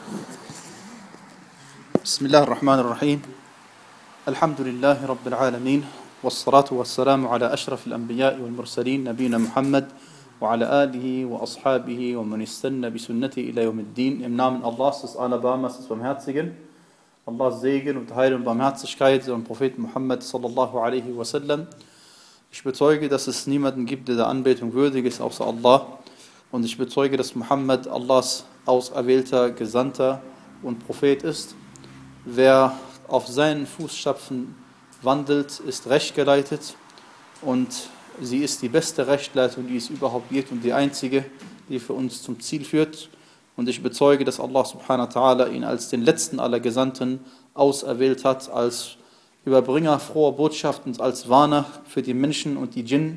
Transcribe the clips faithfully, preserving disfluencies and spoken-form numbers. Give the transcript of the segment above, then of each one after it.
بسم الله الرحمن الرحيم الحمد لله رب العالمين والصلاة والسلام على أشرف الأنبياء والمرسلين نبينا محمد وعلى آله وأصحابه ومن استنى بسنته إلى يوم الدين. Im Namen Allahs, des Alabamas, des Barmherzigen, Allahs Segen und Heil und Barmherzigkeit und Prophet Muhammad sallallahu alaihi wasallam. Ich bezeuge, dass es niemanden gibt, der der Anbetung würdig ist, außer Allah. Und ich bezeuge, dass Muhammad Allahs auserwählter, Gesandter und Prophet ist. Wer auf seinen Fußstapfen wandelt, ist rechtgeleitet, und sie ist die beste Rechtleitung, die es überhaupt gibt, und die einzige, die für uns zum Ziel führt. Und ich bezeuge, dass Allah subhanahu wa ta'ala ihn als den letzten aller Gesandten auserwählt hat, als Überbringer froher Botschaft und als Warner für die Menschen und die Djinn,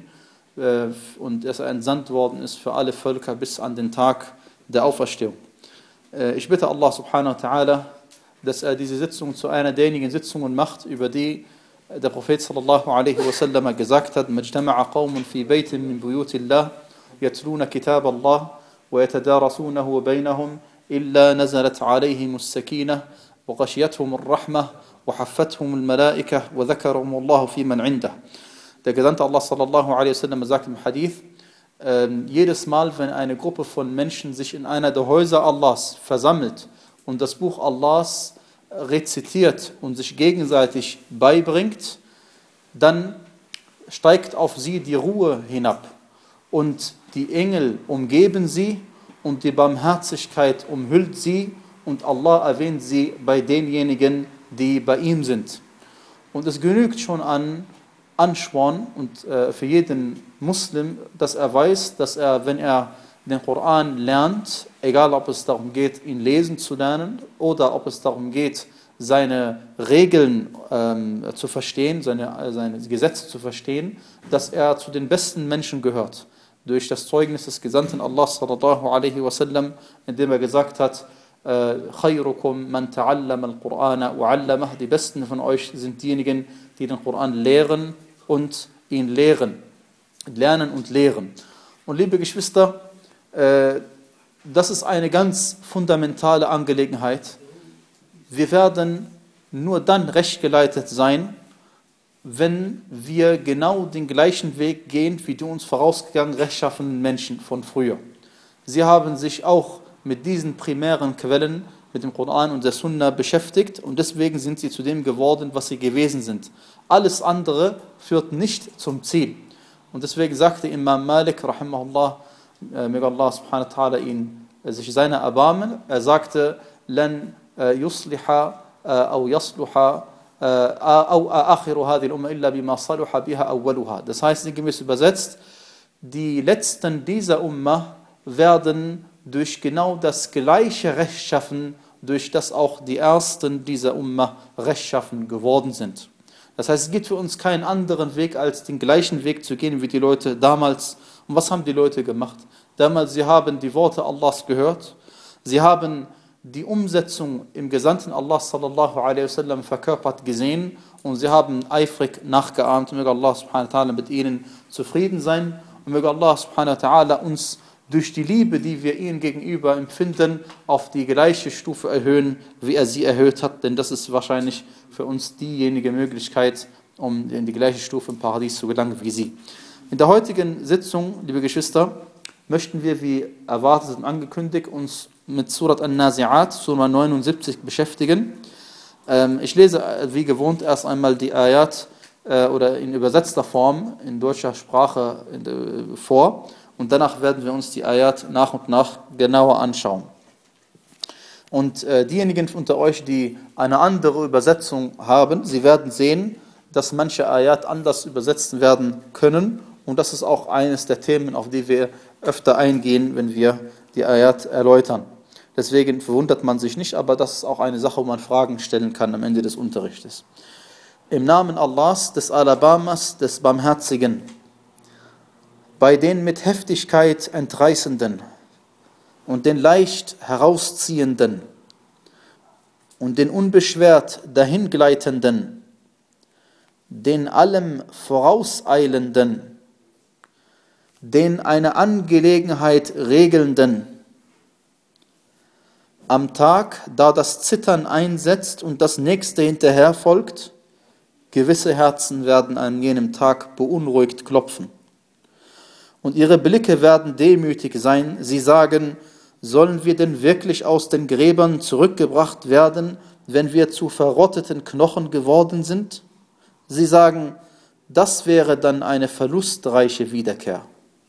und dass er entsandt worden ist für alle Völker bis an den Tag der Auferstehung. Ich bitte Allah subhanahu wa ta'ala, dass er diese Sitzung zu einer derjenigen Sitzungen macht, über die der Prophet sallallahu alaihi wasallam gesagt hat: Majtama'a qawmun fi baytin min buyutillah yatluna kitab Allah wa yatadarasunahu bainahum illa nazalat alayhim as-sakinah wa ghashiyatuhum ar-rahmah wa haffathum al-malaikah wa dhakarahum Allah fi man 'indah. Der Gesandte Allah sallallahu alaihi wasallam sagt im Hadith: äh, jedes Mal, wenn eine Gruppe von Menschen sich in einer der Häuser Allahs versammelt und das Buch Allahs rezitiert und sich gegenseitig beibringt, dann steigt auf sie die Ruhe hinab und die Engel umgeben sie und die Barmherzigkeit umhüllt sie und Allah erwähnt sie bei denjenigen, die bei ihm sind. Und es genügt schon an Ansporn und äh, für jeden Muslim, dass er weiß, dass er, wenn er den Koran lernt, egal ob es darum geht, ihn lesen zu lernen oder ob es darum geht, seine Regeln ähm, zu verstehen, seine, seine Gesetze zu verstehen, dass er zu den besten Menschen gehört. Durch das Zeugnis des Gesandten Allah sallallahu alaihi wasallam, indem er gesagt hat: Khayrukum man ta'allama al-Qur'ana wa 'allamah. Die besten von euch sind diejenigen, die den Koran lehren und ihn lehren. Lernen und lehren. Und liebe Geschwister, das ist eine ganz fundamentale Angelegenheit. Wir werden nur dann rechtgeleitet sein, wenn wir genau den gleichen Weg gehen wie die uns vorausgegangenen rechtschaffenen Menschen von früher. Sie haben sich auch mit diesen primären Quellen, mit dem Koran und der Sunna beschäftigt, und deswegen sind sie zu dem geworden, was sie gewesen sind. Alles andere führt nicht zum Ziel. Und deswegen sagte Imam Malik, rahimahullah, möge Allah subhanahu wa ta'ala ihn sich seiner erbarmen, er sagte: Lan yusliha aw yasluha aw akhiru hadhihi al-umma illa bima saluha biha awwaluha. Das heißt, sinngemäß übersetzt, die Letzten dieser Umma werden durch genau das gleiche Rechtschaffen, durch das auch die Ersten dieser Umma rechtschaffen geworden sind. Das heißt, es gibt für uns keinen anderen Weg, als den gleichen Weg zu gehen wie die Leute damals. Und was haben die Leute gemacht? Damals, sie haben die Worte Allahs gehört, sie haben die Umsetzung im Gesandten Allah sallallahu alaihi wasallam verkörpert gesehen, und sie haben eifrig nachgeahmt. Möge Allah subhanahu wa ta'ala mit ihnen zufrieden sein, und möge Allah subhanahu wa ta'ala uns durch die Liebe, die wir ihnen gegenüber empfinden, auf die gleiche Stufe erhöhen, wie er sie erhöht hat, denn das ist wahrscheinlich für uns diejenige Möglichkeit, um in die gleiche Stufe im Paradies zu gelangen wie sie. In der heutigen Sitzung, liebe Geschwister, möchten wir, wie erwartet und angekündigt, uns mit Surat An-Nazi'at, Surah neunundsiebzig, beschäftigen. Ähm, ich lese wie gewohnt erst einmal die Ayat äh, oder in übersetzter Form in deutscher Sprache äh, vor, und danach werden wir uns die Ayat nach und nach genauer anschauen. Und äh, diejenigen unter euch, die eine andere Übersetzung haben, sie werden sehen, dass manche Ayat anders übersetzt werden können, und das ist auch eines der Themen, auf die wir öfter eingehen, wenn wir die Ayat erläutern. Deswegen verwundert man sich nicht, aber das ist auch eine Sache, wo man Fragen stellen kann am Ende des Unterrichtes. Im Namen Allahs, des Alabamas, des Barmherzigen, bei den mit Heftigkeit Entreißenden und den leicht Herausziehenden und den unbeschwert Dahingleitenden, den allem Vorauseilenden, den eine Angelegenheit Regelnden, am Tag, da das Zittern einsetzt und das nächste hinterher folgt, gewisse Herzen werden an jenem Tag beunruhigt klopfen. Und ihre Blicke werden demütig sein. Sie sagen, sollen wir denn wirklich aus den Gräbern zurückgebracht werden, wenn wir zu verrotteten Knochen geworden sind? Sie sagen, das wäre dann eine verlustreiche Wiederkehr.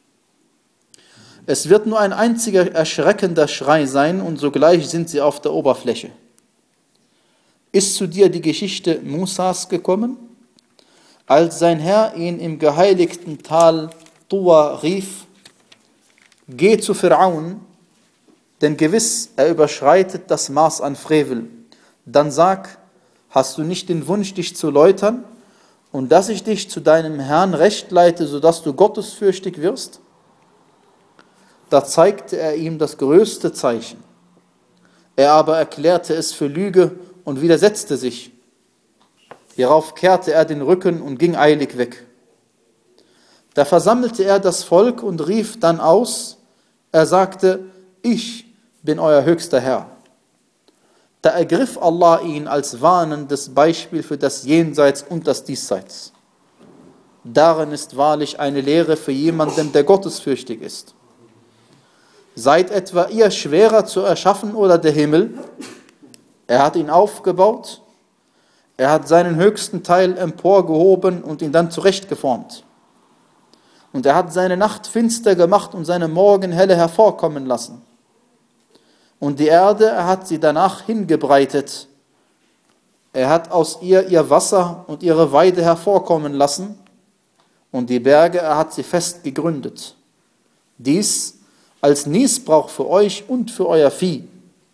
Es wird nur ein einziger erschreckender Schrei sein und sogleich sind sie auf der Oberfläche. Ist zu dir die Geschichte Musas gekommen? Als sein Herr ihn im geheiligten Tal Tuwa rief, geh zu Pharaon, denn gewiss, er überschreitet das Maß an Frevel. Dann sag, hast du nicht den Wunsch, dich zu läutern und dass ich dich zu deinem Herrn recht leite, sodass du gottesfürchtig wirst? Da zeigte er ihm das größte Zeichen. Er aber erklärte es für Lüge und widersetzte sich. Hierauf kehrte er den Rücken und ging eilig weg. Da versammelte er das Volk und rief dann aus, er sagte, ich bin euer höchster Herr. Da ergriff Allah ihn als warnendes Beispiel für das Jenseits und das Diesseits. Darin ist wahrlich eine Lehre für jemanden, der gottesfürchtig ist. Seid etwa ihr schwerer zu erschaffen oder der Himmel? Er hat ihn aufgebaut, er hat seinen höchsten Teil emporgehoben und ihn dann zurechtgeformt. Und er hat seine Nacht finster gemacht und seine Morgenhelle hervorkommen lassen. Und die Erde, er hat sie danach hingebreitet. Er hat aus ihr ihr Wasser und ihre Weide hervorkommen lassen. Und die Berge, er hat sie fest gegründet. Dies als Nießbrauch für euch und für euer Vieh.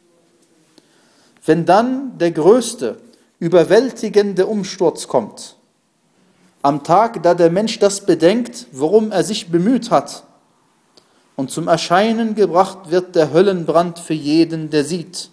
Wenn dann der größte, überwältigende Umsturz kommt, am Tag, da der Mensch das bedenkt, worum er sich bemüht hat, und zum Erscheinen gebracht wird der Höllenbrand für jeden, der sieht.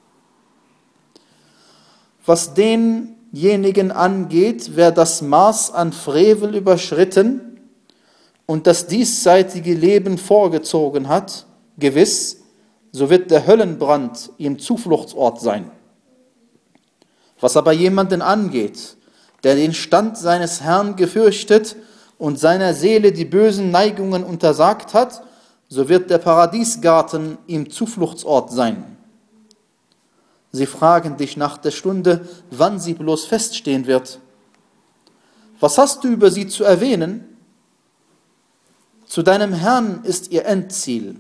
Was denjenigen angeht, wer das Maß an Frevel überschritten und das diesseitige Leben vorgezogen hat, gewiss, so wird der Höllenbrand ihm Zufluchtsort sein. Was aber jemanden angeht, der den Stand seines Herrn gefürchtet und seiner Seele die bösen Neigungen untersagt hat, so wird der Paradiesgarten ihm Zufluchtsort sein. Sie fragen dich nach der Stunde, wann sie bloß feststehen wird. Was hast du über sie zu erwähnen? Zu deinem Herrn ist ihr Endziel.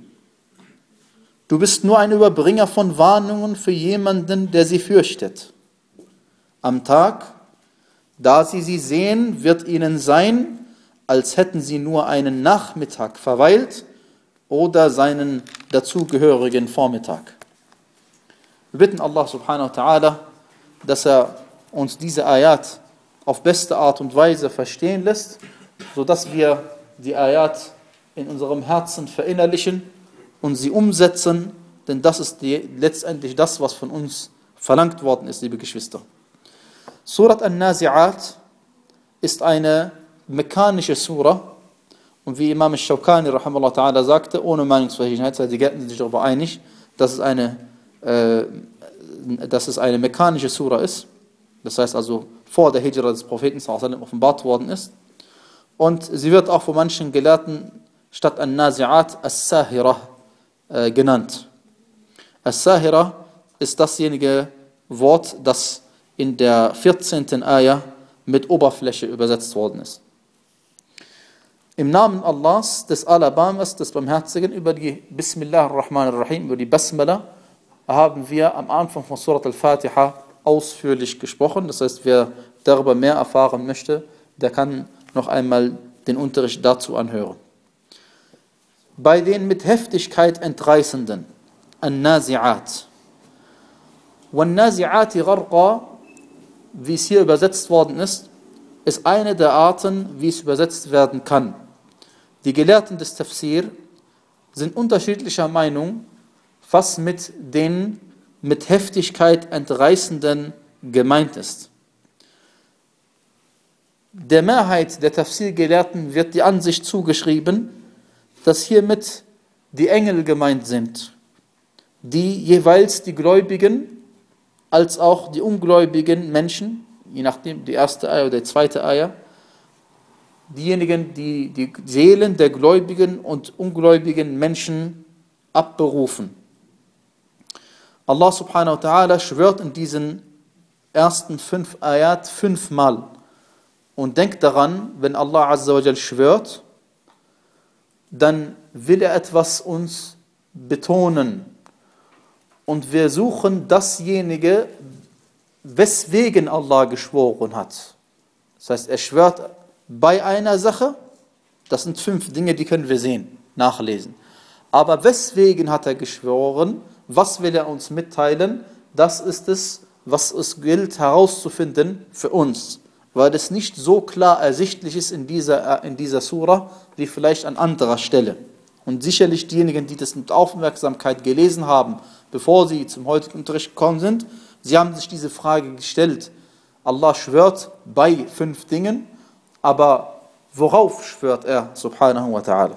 Du bist nur ein Überbringer von Warnungen für jemanden, der sie fürchtet. Am Tag, da sie sie sehen, wird ihnen sein, als hätten sie nur einen Nachmittag verweilt oder seinen dazugehörigen Vormittag. Wir bitten Allah subhanahu wa ta'ala, dass er uns diese Ayat auf beste Art und Weise verstehen lässt, sodass wir die Ayat in unserem Herzen verinnerlichen und sie umsetzen, denn das ist die, letztendlich das, was von uns verlangt worden ist, liebe Geschwister. Surat An-Nazi'at ist eine mekanische Sura und wie Imam al-Shawkani rahimahullah ta'ala sagte, ohne Meinungsverschiedenheit, die Gelehrten sich darüber einig, dass es eine, äh, dass es eine mekanische Sura ist, das heißt also vor der Hijra des Propheten sallallahu alaihi wasallam offenbart worden ist, und sie wird auch von manchen Gelehrten statt An-Nazi'at As-Sahira äh, genannt. As-Sahira ist dasjenige Wort, das in der vierzehnten Ayah mit Oberfläche übersetzt worden ist. Im Namen Allahs, des Alabamas, des Barmherzigen, über die Bismillah ar-Rahman ar-Rahim, über die Basmala, haben wir am Anfang von Surat al-Fatiha ausführlich gesprochen. Das heißt, wer darüber mehr erfahren möchte, der kann noch einmal den Unterricht dazu anhören. Bei den mit Heftigkeit Entreißenden, An-Nazi'at. Wan-Nazi'ati gharqa, wie es hier übersetzt worden ist, ist eine der Arten, wie es übersetzt werden kann. Die Gelehrten des Tafsir sind unterschiedlicher Meinung, was mit den mit Heftigkeit Entreißenden gemeint ist. Der Mehrheit der Tafsir-Gelehrten wird die Ansicht zugeschrieben, dass hiermit die Engel gemeint sind, die jeweils die Gläubigen als auch die ungläubigen Menschen, je nachdem die erste Eier oder die zweite Eier, diejenigen, die die Seelen der gläubigen und ungläubigen Menschen abberufen. Allah subhanahu wa ta'ala schwört in diesen ersten fünf Ayat fünfmal. Und denkt daran, wenn Allah azza wa jal schwört, dann will er etwas uns betonen. Und wir suchen dasjenige, weswegen Allah geschworen hat. Das heißt, er schwört bei einer Sache, das sind fünf Dinge, die können wir sehen, nachlesen. Aber weswegen hat er geschworen? Was will er uns mitteilen? Das ist es, was es gilt herauszufinden für uns. Weil es nicht so klar ersichtlich ist in dieser, in dieser Surah, wie vielleicht an anderer Stelle. Und sicherlich diejenigen, die das mit Aufmerksamkeit gelesen haben, bevor sie zum heutigen Unterricht gekommen sind, sie haben sich diese Frage gestellt. Allah schwört bei fünf Dingen, aber worauf schwört er, subhanahu wa ta'ala?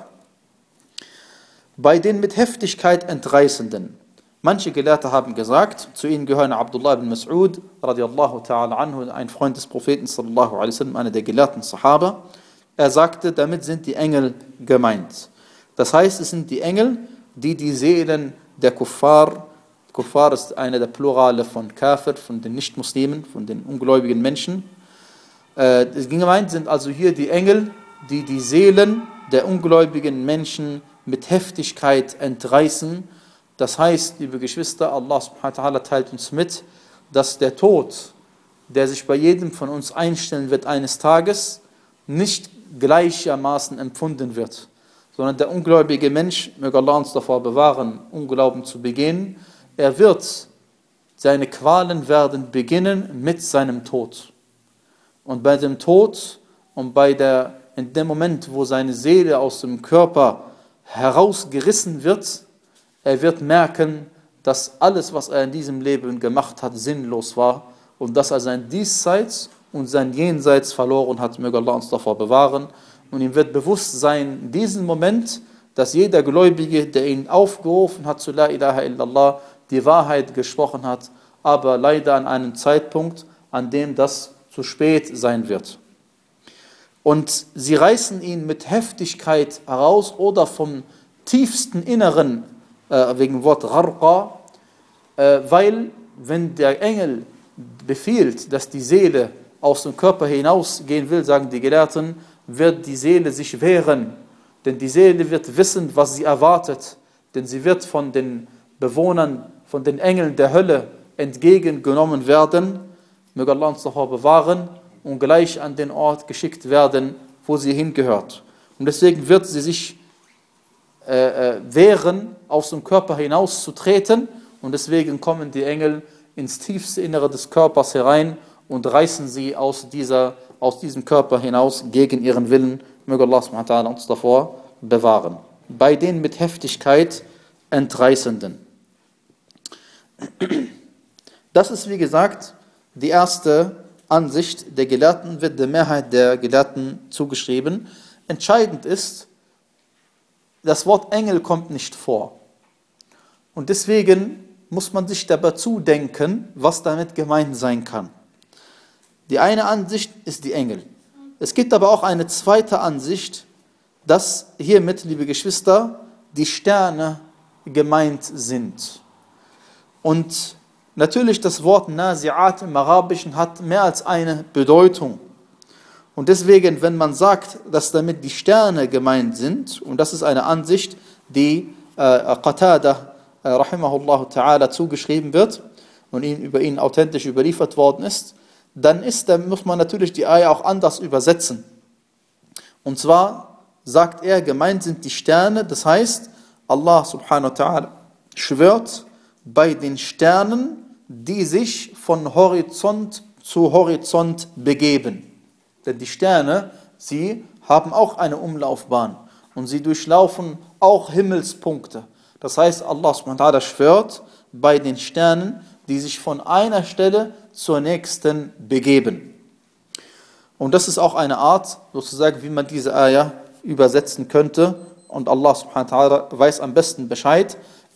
Bei den mit Heftigkeit Entreißenden. Manche Gelehrte haben gesagt, zu ihnen gehören Abdullah ibn Mas'ud, radiallahu ta'ala anhu, ein Freund des Propheten, sallallahu alaihi wasallam, einer der gelehrten Sahaba. Er sagte, damit sind die Engel gemeint. Das heißt, es sind die Engel, die die Seelen der Kuffar, Kuffar ist eine der Plurale von Kafir, von den Nichtmuslimen, von den ungläubigen Menschen. Äh, gemeint sind also hier die Engel, die die Seelen der ungläubigen Menschen mit Heftigkeit entreißen. Das heißt, liebe Geschwister, Allah subhanahu wa ta'ala teilt uns mit, dass der Tod, der sich bei jedem von uns einstellen wird eines Tages, nicht gleichermaßen empfunden wird, sondern der ungläubige Mensch, möge Allah uns davor bewahren, Unglauben zu begehen, er wird, seine Qualen werden beginnen mit seinem Tod. Und bei dem Tod und bei der, in dem Moment, wo seine Seele aus dem Körper herausgerissen wird, er wird merken, dass alles, was er in diesem Leben gemacht hat, sinnlos war und dass er sein Diesseits und sein Jenseits verloren hat. Möge Allah uns davor bewahren. Und ihm wird bewusst sein, in diesem Moment, dass jeder Gläubige, der ihn aufgerufen hat zu La ilaha illallah, die Wahrheit gesprochen hat, aber leider an einem Zeitpunkt, an dem das zu spät sein wird. Und sie reißen ihn mit Heftigkeit heraus oder vom tiefsten Inneren, äh, wegen dem Wort Gharqa, äh, weil wenn der Engel befiehlt, dass die Seele aus dem Körper hinausgehen will, sagen die Gelehrten, wird die Seele sich wehren, denn die Seele wird wissen, was sie erwartet, denn sie wird von den Bewohnern, von den Engeln der Hölle entgegengenommen werden, möge Allah uns davor bewahren, und gleich an den Ort geschickt werden, wo sie hingehört. Und deswegen wird sie sich äh, äh, wehren, aus dem Körper hinauszutreten, und deswegen kommen die Engel ins tiefste Innere des Körpers herein und reißen sie aus, dieser, aus diesem Körper hinaus gegen ihren Willen. Möge Allah subhanahu wa ta'ala uns davor bewahren. Bei den mit Heftigkeit Entreißenden. Das ist, wie gesagt, die erste Ansicht der Gelehrten, wird der Mehrheit der Gelehrten zugeschrieben. Entscheidend ist, das Wort Engel kommt nicht vor. Und deswegen muss man sich dabei zudenken, was damit gemeint sein kann. Die eine Ansicht ist die Engel. Es gibt aber auch eine zweite Ansicht, dass hiermit, liebe Geschwister, die Sterne gemeint sind. Und natürlich das Wort Nazi'at im Arabischen hat mehr als eine Bedeutung. Und deswegen, wenn man sagt, dass damit die Sterne gemeint sind, und das ist eine Ansicht, die äh, Qatada äh, rahimahullah ta'ala zugeschrieben wird und ihn, über ihn authentisch überliefert worden ist, dann, ist, dann muss man natürlich die Ayah auch anders übersetzen. Und zwar sagt er, gemeint sind die Sterne, das heißt, Allah subhanahu wa ta'ala schwört bei den Sternen, die sich von Horizont zu Horizont begeben. Denn die Sterne, sie haben auch eine Umlaufbahn und sie durchlaufen auch Himmelspunkte. Das heißt, Allah subhanahu wa ta'ala schwört bei den Sternen, die sich von einer Stelle zur nächsten begeben. Und das ist auch eine Art, sozusagen, wie man diese Ayah übersetzen könnte. Und Allah subhanahu wa ta'ala weiß am besten Bescheid.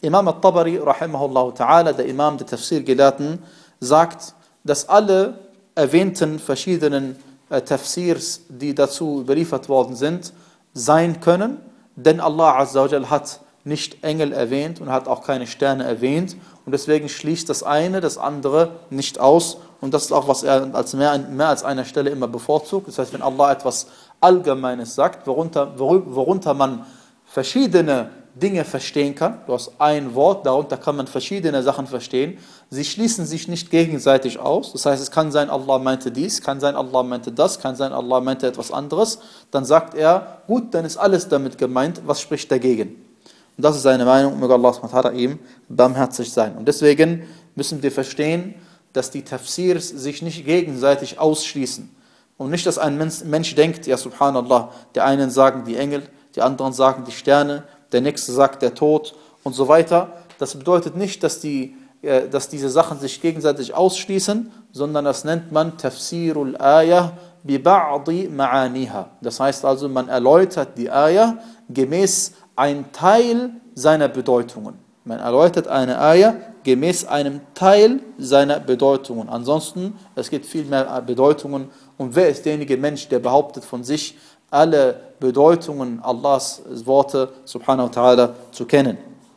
Imam al-Tabari, rahimahullah ta'ala, der Imam der Tafsir-Gelehrten, sagt, dass alle erwähnten verschiedenen äh, Tafsirs, die dazu überliefert worden sind, sein können, denn Allah Azza wa Jal hat nicht Engel erwähnt und hat auch keine Sterne erwähnt und deswegen schließt das eine das andere nicht aus und das ist auch, was er als mehr, mehr als einer Stelle immer bevorzugt. Das heißt, wenn Allah etwas Allgemeines sagt, worunter, worunter man verschiedene Dinge verstehen kann, du hast ein Wort, darunter kann man verschiedene Sachen verstehen, sie schließen sich nicht gegenseitig aus, das heißt, es kann sein, Allah meinte dies, kann sein, Allah meinte das, kann sein, Allah meinte etwas anderes, dann sagt er, gut, dann ist alles damit gemeint, was spricht dagegen? Und das ist seine Meinung, möge Allah subhanahu wa ta'ala ihm barmherzig sein. Und deswegen müssen wir verstehen, dass die Tafsirs sich nicht gegenseitig ausschließen. Und nicht, dass ein Mensch, Mensch denkt, ja subhanallah, die einen sagen die Engel, die anderen sagen die Sterne, der nächste sagt der Tod und so weiter. Das bedeutet nicht, dass, die, äh, dass diese Sachen sich gegenseitig ausschließen, sondern das nennt man Tafsirul Ayah bi ba'di ma'aniha. Das heißt also, man erläutert die Ayah gemäß ein Teil seiner Bedeutungen. Man erläutert eine Ayah gemäß einem Teil seiner Bedeutungen. Ansonsten, es gibt viel mehr Bedeutungen. Und wer ist derjenige Mensch, der behauptet von sich, alle Bedeutungen Allahs Worte, subhanahu wa ta'ala, zu kennen?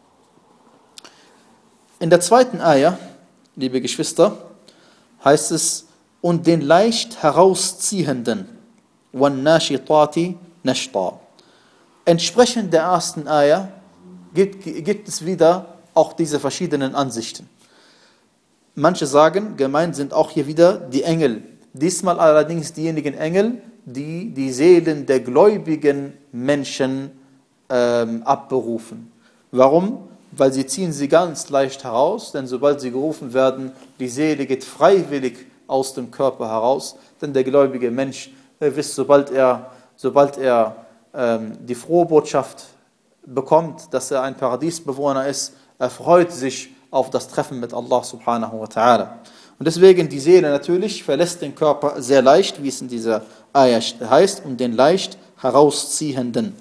In der zweiten Ayah, liebe Geschwister, heißt es, und den leicht herausziehenden, وَالنَّاشِطَاتِ نَشْطًا. Entsprechend der ersten Ayah gibt, gibt es wieder auch diese verschiedenen Ansichten. Manche sagen, gemeint sind auch hier wieder die Engel. Diesmal allerdings diejenigen Engel, die die Seelen der gläubigen Menschen ähm, abberufen. Warum? Weil sie ziehen sie ganz leicht heraus, denn sobald sie gerufen werden, die Seele geht freiwillig aus dem Körper heraus, denn der gläubige Mensch, ihr wisst, sobald er, sobald er die frohe Botschaft bekommt, dass er ein Paradiesbewohner ist, er freut sich auf das Treffen mit Allah subhanahu wa ta'ala. Und deswegen die Seele natürlich verlässt den Körper sehr leicht, wie es in dieser Ayah heißt, und den leicht herausziehenden.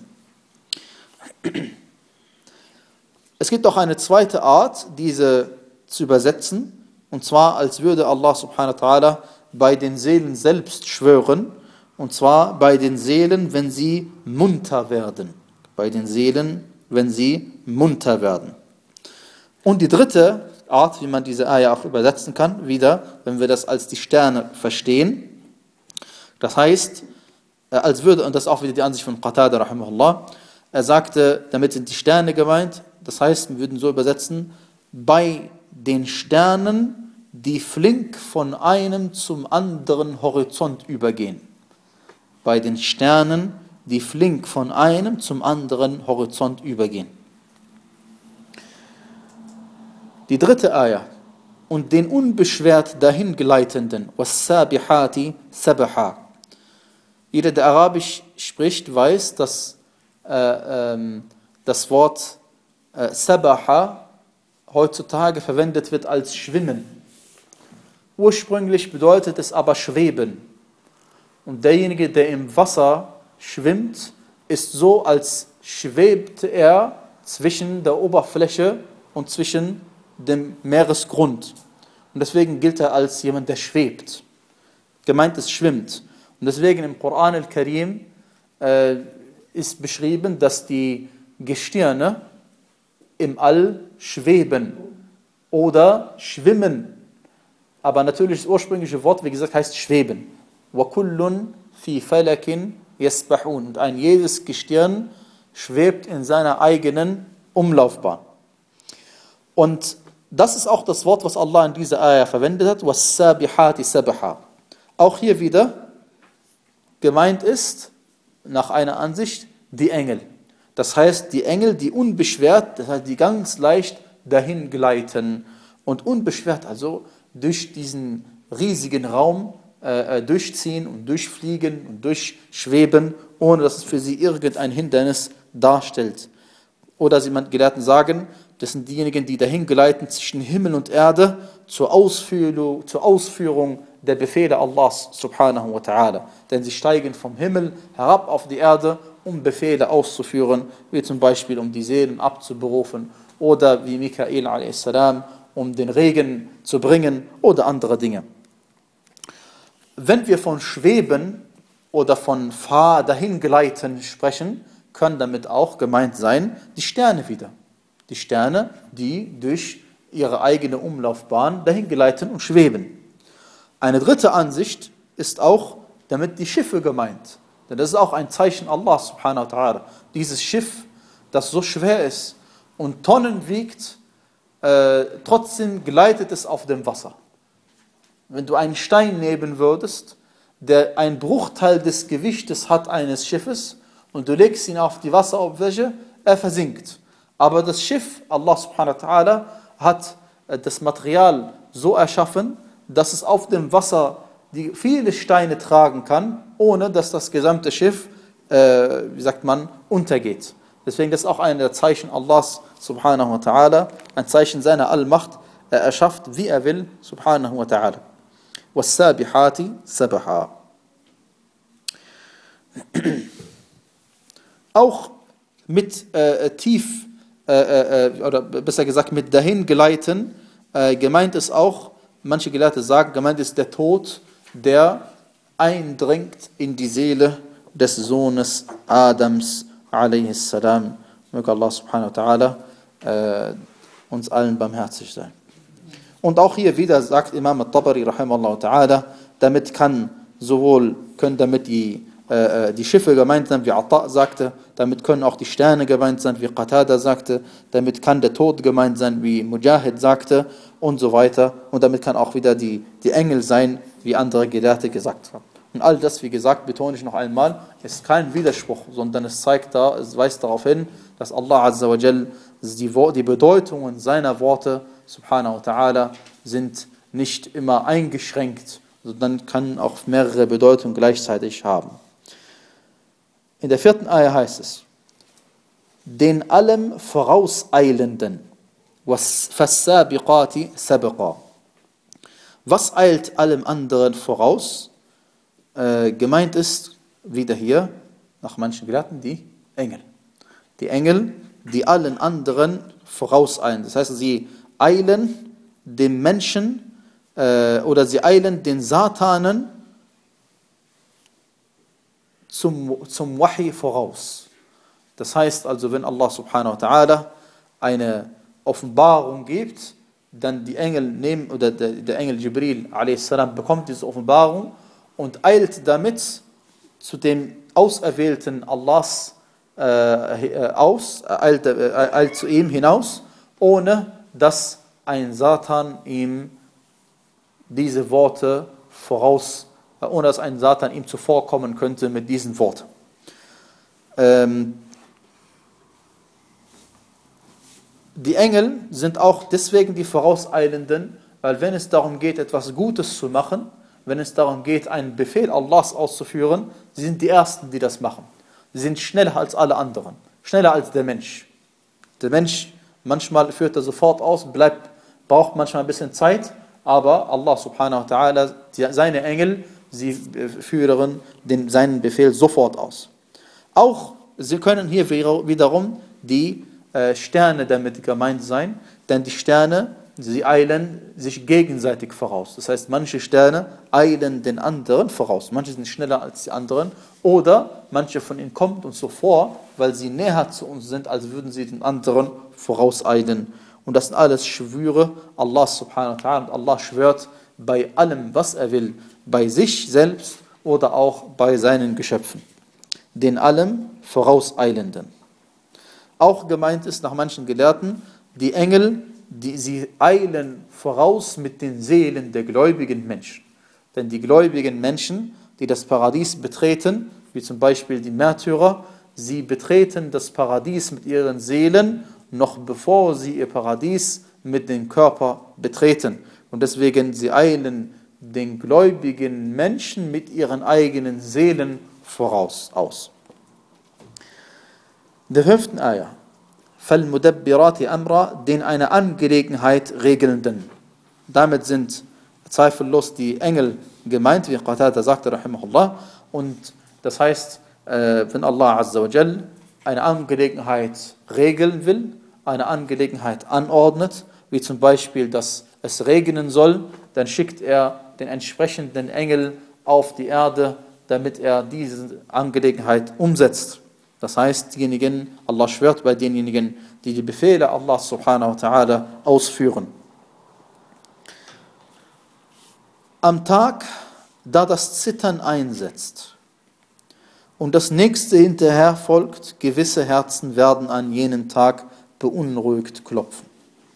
Es gibt auch eine zweite Art, diese zu übersetzen, und zwar als würde Allah subhanahu wa ta'ala bei den Seelen selbst schwören, und zwar bei den Seelen, wenn sie munter werden. Bei den Seelen, wenn sie munter werden. Und die dritte Art, wie man diese Ayah auch übersetzen kann, wieder, wenn wir das als die Sterne verstehen. Das heißt, als würde, und das ist auch wieder die Ansicht von Qatada, rahimahullah, er sagte, damit sind die Sterne gemeint, das heißt, wir würden so übersetzen, bei den Sternen, die flink von einem zum anderen Horizont übergehen. Bei den Sternen, die flink von einem zum anderen Horizont übergehen. Die dritte Ayah. Und den unbeschwert dahingleitenden, was-sabihati sabaha. Jeder, der Arabisch spricht, weiß, dass äh, ähm, das Wort äh, sabaha heutzutage verwendet wird als schwimmen. Ursprünglich bedeutet es aber schweben. Und derjenige, der im Wasser schwimmt, ist so, als schwebt er zwischen der Oberfläche und zwischen dem Meeresgrund. Und deswegen gilt er als jemand, der schwebt. Gemeint ist schwimmt. Und deswegen im Koran al-Karim äh, ist beschrieben, dass die Gestirne im All schweben oder schwimmen. Aber natürlich das ursprüngliche Wort, wie gesagt, heißt schweben. وَكُلٌّ فِي فَلَكٍ يَسْبَحُونَ. Und ein jedes Gestirn schwebt in seiner eigenen Umlaufbahn. Und das ist auch das Wort, was Allah in dieser Ayah verwendet hat, وَالسَّابِحَاتِ سَبْحًا. Auch hier wieder gemeint ist, nach einer Ansicht, die Engel. Das heißt, die Engel, die unbeschwert, das heißt, die ganz leicht dahin gleiten und unbeschwert, also durch diesen riesigen Raum äh, durchziehen und durchfliegen und durchschweben, ohne dass es für sie irgendein Hindernis darstellt. Oder sie Gelehrten sagen, das sind diejenigen, die dahin gleiten zwischen Himmel und Erde zur Ausführung, zur Ausführung der Befehle Allahs subhanahu wa ta'ala. Denn sie steigen vom Himmel herab auf die Erde, um Befehle auszuführen, wie zum Beispiel um die Seelen abzuberufen oder wie Mikael a s, um den Regen zu bringen oder andere Dinge. Wenn wir von Schweben oder von Fahr dahingleiten sprechen, können damit auch gemeint sein die Sterne wieder. Die Sterne, die durch ihre eigene Umlaufbahn dahingleiten und schweben. Eine dritte Ansicht ist auch damit die Schiffe gemeint. Denn das ist auch ein Zeichen Allah subhanahu wa ta'ala. Dieses Schiff, das so schwer ist und Tonnen wiegt, äh, trotzdem gleitet es auf dem Wasser. Wenn du einen Stein nehmen würdest, der einen Bruchteil des Gewichtes hat eines Schiffes und du legst ihn auf die Wasseroberfläche, er versinkt. Aber das Schiff, Allah subhanahu wa ta'ala, hat das Material so erschaffen, dass es auf dem Wasser die viele Steine tragen kann, ohne dass das gesamte Schiff, äh, wie sagt man, untergeht. Deswegen ist auch ein der Zeichen Allahs subhanahu wa ta'ala, ein Zeichen seiner Allmacht. Er erschafft, wie er will, subhanahu wa ta'ala. وَالسَّابِحَاتِ سَبْحًا. Auch mit äh, tief, äh, äh, oder besser gesagt mit dahin gleiten, äh, gemeint ist auch, manche Gelehrte sagen, gemeint ist der Tod, der eindringt in die Seele des Sohnes Adams, alayhi salam. Möge Allah subhanahu wa ta'ala äh, uns allen barmherzig sein. Und auch hier wieder sagt Imam al-Tabari, rahimahullah ta'ala, damit kann sowohl, können damit die, äh, die Schiffe gemeint sein, wie Atta sagte, damit können auch die Sterne gemeint sein, wie Qatada sagte, damit kann der Tod gemeint sein, wie Mujahid sagte und so weiter. Und damit kann auch wieder die, die Engel sein, wie andere Gelehrte gesagt haben. Und all das, wie gesagt, betone ich noch einmal, ist kein Widerspruch, sondern es zeigt da, es weist darauf hin, dass Allah Azza wa Jal die, die Bedeutungen seiner Worte, subhanahu wa ta'ala, sind nicht immer eingeschränkt, sondern kann auch mehrere Bedeutungen gleichzeitig haben. In der vierten Ayah heißt es, den allem Vorauseilenden, was-fassabiqati sabqa. Was eilt allem anderen voraus? Äh, gemeint ist, wieder hier, nach manchen Gelehrten, die Engel. Die Engel, die allen anderen vorauseilen. Das heißt, sie eilen dem Menschen äh, oder sie eilen den Satanen zum, zum Wahi voraus. Das heißt also, wenn Allah subhanahu wa ta'ala eine Offenbarung gibt, dann die Engel nehmen, oder der, der Engel Jibril a s bekommt diese Offenbarung und eilt damit zu dem Auserwählten Allahs äh, aus, eilt, äh, eilt zu ihm hinaus, ohne dass ein Satan ihm diese Worte voraus, äh, ohne dass ein Satan ihm zuvorkommen könnte mit diesen Worten. Ähm, Die Engel sind auch deswegen die Vorauseilenden, weil wenn es darum geht, etwas Gutes zu machen, wenn es darum geht, einen Befehl Allahs auszuführen, sie sind die Ersten, die das machen. Sie sind schneller als alle anderen, schneller als der Mensch. Der Mensch, manchmal führt er sofort aus, bleibt, braucht manchmal ein bisschen Zeit, aber Allah subhanahu wa ta'ala, seine Engel, sie führen den, seinen Befehl sofort aus. Auch sie können hier wiederum die Sterne damit gemeint sein, denn die Sterne, sie eilen sich gegenseitig voraus. Das heißt, manche Sterne eilen den anderen voraus. Manche sind schneller als die anderen oder manche von ihnen kommen uns so vor, weil sie näher zu uns sind, als würden sie den anderen vorauseilen. Und das sind alles Schwüre Allah subhanahu wa ta'ala. Allah schwört bei allem, was er will, bei sich selbst oder auch bei seinen Geschöpfen. Den allem Vorauseilenden. Auch gemeint ist nach manchen Gelehrten, die Engel, die, sie eilen voraus mit den Seelen der gläubigen Menschen. Denn die gläubigen Menschen, die das Paradies betreten, wie zum Beispiel die Märtyrer, sie betreten das Paradies mit ihren Seelen, noch bevor sie ihr Paradies mit dem Körper betreten. Und deswegen, sie eilen den gläubigen Menschen mit ihren eigenen Seelen voraus aus. In der fünften Ayah, فَالْمُدَبِّرَاتِ أَمْرًا, den eine Angelegenheit regelnden. Damit sind zweifellos die Engel gemeint, wie Qatada sagte, rahimahullah. Und das heißt, wenn Allah Azza wa Jal eine Angelegenheit regeln will, eine Angelegenheit anordnet, wie zum Beispiel, dass es regnen soll, dann schickt er den entsprechenden Engel auf die Erde, damit er diese Angelegenheit umsetzt. Das heißt, diejenigen, Allah schwört bei denjenigen, die die Befehle Allah subhanahu wa ta'ala ausführen. Am Tag, da das Zittern einsetzt und das nächste hinterher folgt, gewisse Herzen werden an jenen Tag beunruhigt klopfen.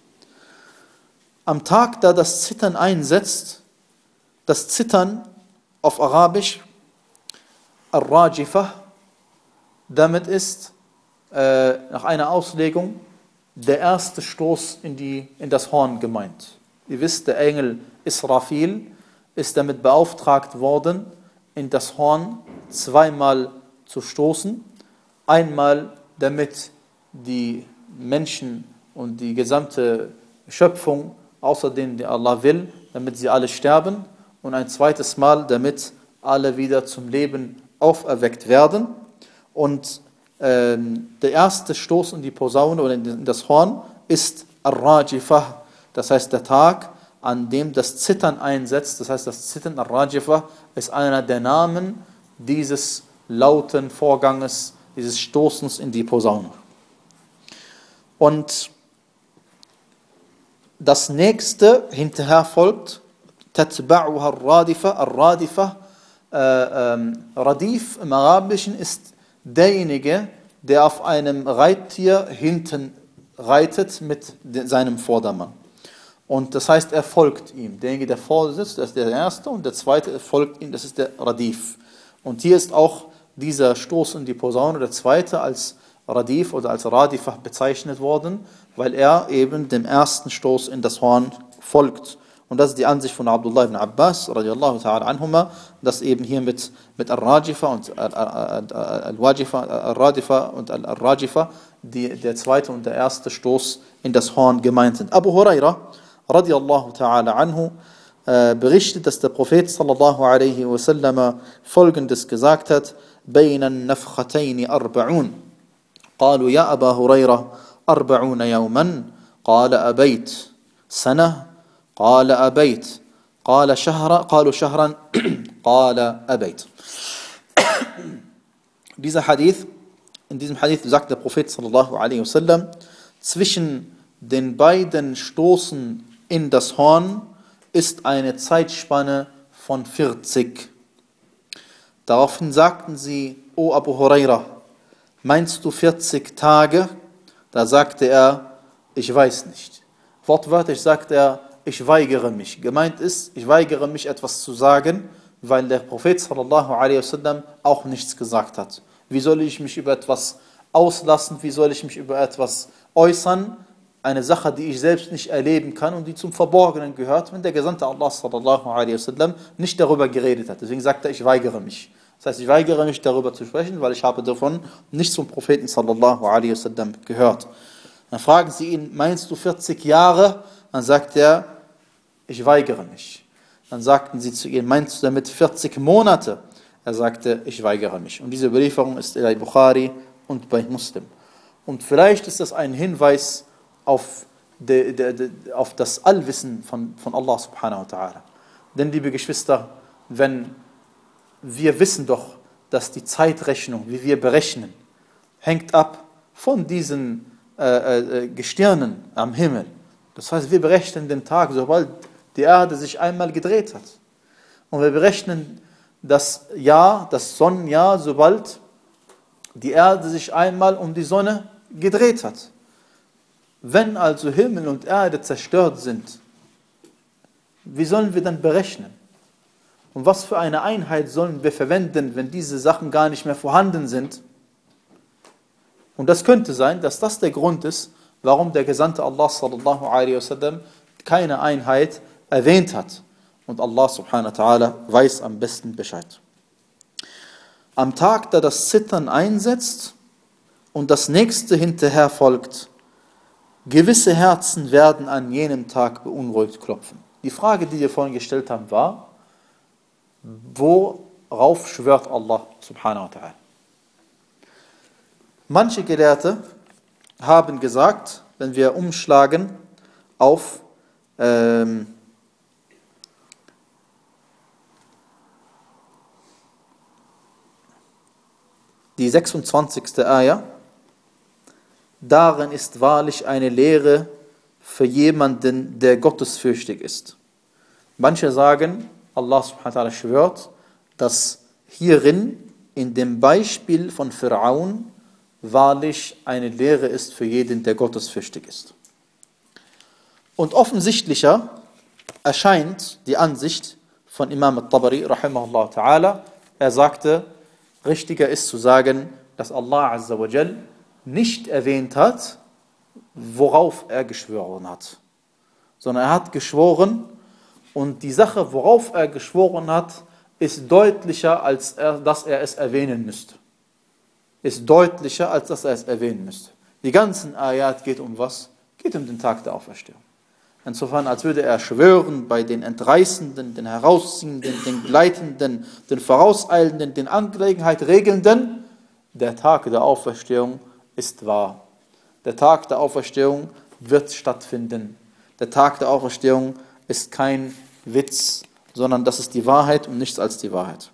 Am Tag, da das Zittern einsetzt, das Zittern auf Arabisch, Ar-Rajifah, damit ist äh, nach einer Auslegung der erste Stoß in, die, in das Horn gemeint. Ihr wisst, der Engel Israfil ist damit beauftragt worden, in das Horn zweimal zu stoßen. Einmal, damit die Menschen und die gesamte Schöpfung, außer denen, die Allah will, damit sie alle sterben. Und ein zweites Mal, damit alle wieder zum Leben auferweckt werden. Und ähm, der erste Stoß in die Posaune oder in das Horn ist Ar-Rajifah, das heißt der Tag, an dem das Zittern einsetzt. Das heißt, das Zittern Ar-Rajifah ist einer der Namen dieses lauten Vorganges, dieses Stoßens in die Posaune. Und das nächste hinterher folgt, Tatba'uha Ar-Radifah. Ar-Radifah, äh, ähm, Radif im Arabischen ist derjenige, der auf einem Reittier hinten reitet mit seinem Vordermann. Und das heißt, er folgt ihm. Derjenige, der vorne sitzt, das ist der erste, und der zweite folgt ihm, das ist der Radif. Und hier ist auch dieser Stoß in die Posaune, der zweite, als Radif oder als Radifah bezeichnet worden, weil er eben dem ersten Stoß in das Horn folgt. Und das ist die Ansicht von Abdullah ibn Abbas, radiallahu ta'ala anhuma, dass eben hier mit, mit Al-Rajifah und Al-Wajifah, Al-Radifah und Al-Rajifah der zweite und der erste Stoß in das Horn gemeint sind. Abu Huraira, radiallahu ta'ala anhu, berichtet, dass der Prophet sallallahu alaihi wasallam Folgendes gesagt hat: بين النفختين أربعون قالوا يا أبا هريرة أربعون يوما قال أبيت سنة قال أبيت قال شهرا قالوا شهرا قال أبيت. Dieser Hadith, in diesem Hadith sagt der Prophet sallallahu alaihi wasallam, zwischen den beiden Stoßen in das Horn ist eine Zeitspanne von vierzig. Daraufhin sagten sie: O Abu Huraira, meinst du vierzig Tage? Da sagte er: ich weiß nicht. Wortwörtlich sagt er: ich weigere mich. Gemeint ist, ich weigere mich, etwas zu sagen, weil der Prophet sallallahu alaihi wasallam auch nichts gesagt hat. Wie soll ich mich über etwas auslassen? Wie soll ich mich über etwas äußern? Eine Sache, die ich selbst nicht erleben kann und die zum Verborgenen gehört, wenn der Gesandte Allah sallallahu alaihi wasallam nicht darüber geredet hat. Deswegen sagt er: ich weigere mich. Das heißt, ich weigere mich, darüber zu sprechen, weil ich habe davon nichts vom Propheten sallallahu alaihi wasallam gehört. Dann fragen sie ihn: meinst du vierzig Jahre? Dann sagt er: ich weigere mich. Dann sagten sie zu ihm: meinst du damit vierzig Monate? Er sagte: ich weigere mich. Und diese Überlieferung ist bei Bukhari und bei Muslim. Und vielleicht ist das ein Hinweis auf, de, de, de, auf das Allwissen von, von Allah subhanahu wa ta'ala. Denn, liebe Geschwister, wenn wir wissen doch, dass die Zeitrechnung, wie wir berechnen, hängt ab von diesen äh, äh, Gestirnen am Himmel. Das heißt, wir berechnen den Tag, sobald die Erde sich einmal gedreht hat. Und wir berechnen das Jahr, das Sonnenjahr, sobald die Erde sich einmal um die Sonne gedreht hat. Wenn also Himmel und Erde zerstört sind, wie sollen wir dann berechnen? Und was für eine Einheit sollen wir verwenden, wenn diese Sachen gar nicht mehr vorhanden sind? Und das könnte sein, dass das der Grund ist, warum der Gesandte Allah sallallahu alaihi wasallam keine Einheit erwähnt hat. Und Allah subhanahu wa ta'ala weiß am besten Bescheid. Am Tag, da das Zittern einsetzt und das nächste hinterher folgt, gewisse Herzen werden an jenem Tag beunruhigt klopfen. Die Frage, die wir vorhin gestellt haben, war: worauf schwört Allah subhanahu wa ta'ala? Manche Gelehrte haben gesagt, wenn wir umschlagen auf ähm, die sechsundzwanzigste Ayah, darin ist wahrlich eine Lehre für jemanden, der gottesfürchtig ist. Manche sagen, Allah subhanahu wa ta'ala schwört, dass hierin in dem Beispiel von Pharaon wahrlich eine Lehre ist für jeden, der gottesfürchtig ist. Und offensichtlicher erscheint die Ansicht von Imam al-Tabari, rahimahullah ta'ala. Er sagte, richtiger ist zu sagen, dass Allah azza wa jal nicht erwähnt hat, worauf er geschworen hat. Sondern er hat geschworen und die Sache, worauf er geschworen hat, ist deutlicher, als er, dass er es erwähnen müsste. Ist deutlicher, als dass er es erwähnen müsste. Die ganzen Ayat geht um was? Geht um den Tag der Auferstehung. Insofern, als würde er schwören bei den Entreißenden, den Herausziehenden, den Gleitenden, den Vorauseilenden, den Angelegenheit Regelnden, der Tag der Auferstehung ist wahr. Der Tag der Auferstehung wird stattfinden. Der Tag der Auferstehung ist kein Witz, sondern das ist die Wahrheit und nichts als die Wahrheit.